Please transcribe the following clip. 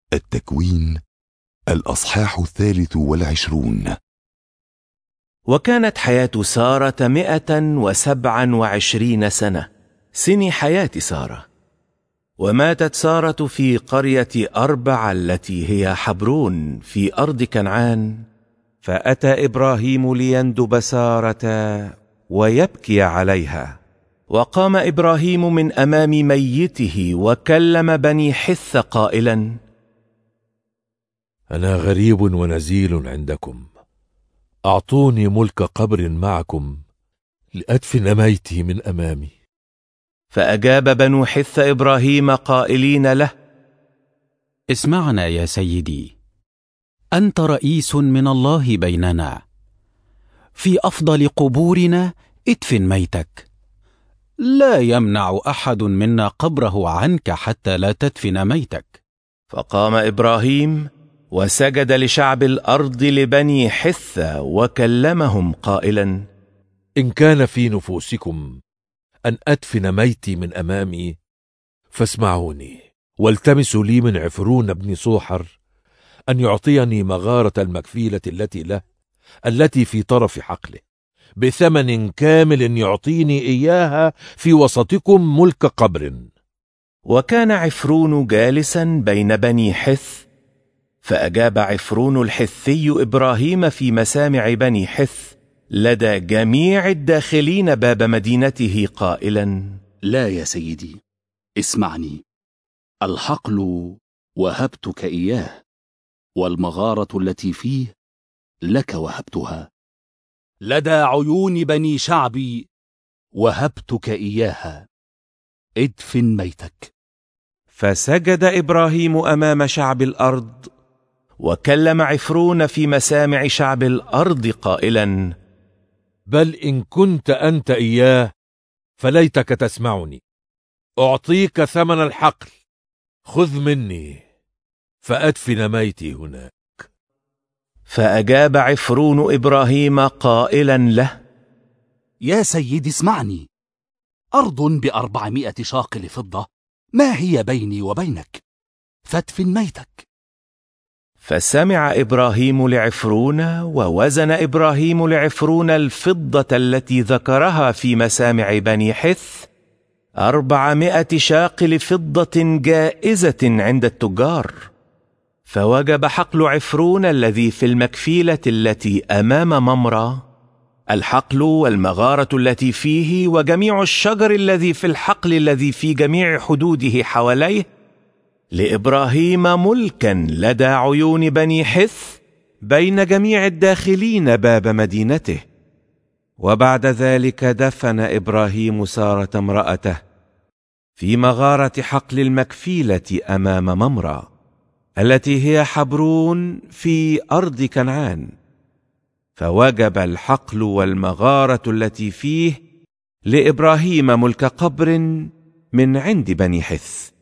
التكوين الأصحاح 23. وكانت حياة سارة 127 سنة، سن حياة سارة. وماتت سارة في قرية أربع التي هي حبرون في أرض كنعان. فأتى إبراهيم ليندب سارة ويبكي عليها. وقام إبراهيم من أمام ميته وكلم بني حث قائلا: أنا غريب ونزيل عندكم، أعطوني ملك قبر معكم لأدفن ميتي من أمامي. فأجاب بنو حث إبراهيم قائلين له: اسمعنا يا سيدي، أنت رئيس من الله بيننا، في أفضل قبورنا ادفن ميتك. لا يمنع أحد منا قبره عنك حتى لا تدفن ميتك. فقام إبراهيم وسجد لشعب الأرض لبني حث وكلمهم قائلا: إن كان في نفوسكم أن أدفن ميتي من أمامي فاسمعوني، والتمسوا لي من عفرون بن صوحر أن يعطيني مغارة المكفيلة التي له، التي في طرف حقله، بثمن كامل يعطيني إياها في وسطكم ملك قبر. وكان عفرون جالسا بين بني حث، فأجاب عفرون الحثي إبراهيم في مسامع بني حث لدى جميع الداخلين باب مدينته قائلا: لا يا سيدي، اسمعني. الحقل وهبتك إياه، والمغارة التي فيه لك وهبتها، لدى عيون بني شعبي وهبتك إياها. ادفن ميتك. فسجد إبراهيم أمام شعب الأرض، وكلم عفرون في مسامع شعب الأرض قائلا: بل إن كنت أنت إياه فليتك تسمعني. أعطيك ثمن الحقل، خذ مني فأدفن ميتي هناك. فأجاب عفرون إبراهيم قائلا له: يا سيدي اسمعني. أرض ب400 شاقل فضة ما هي بيني وبينك؟ فادفن ميتك. فسمع إبراهيم لعفرون، ووزن إبراهيم لعفرون الفضة التي ذكرها في مسامع بني حث 400 شاقل فضة جائزة عند التجار. فوجب حقل عفرون الذي في المكفيلة التي أمام ممرة، الحقل والمغارة التي فيه وجميع الشجر الذي في الحقل الذي في جميع حدوده حواليه، لإبراهيم ملكا لدى عيون بني حث بين جميع الداخلين باب مدينته. وبعد ذلك دفن إبراهيم سارة امرأته في مغارة حقل المكفيلة أمام ممرة التي هي حبرون في أرض كنعان. فوجب الحقل والمغارة التي فيه لإبراهيم ملك قبر من عند بني حث.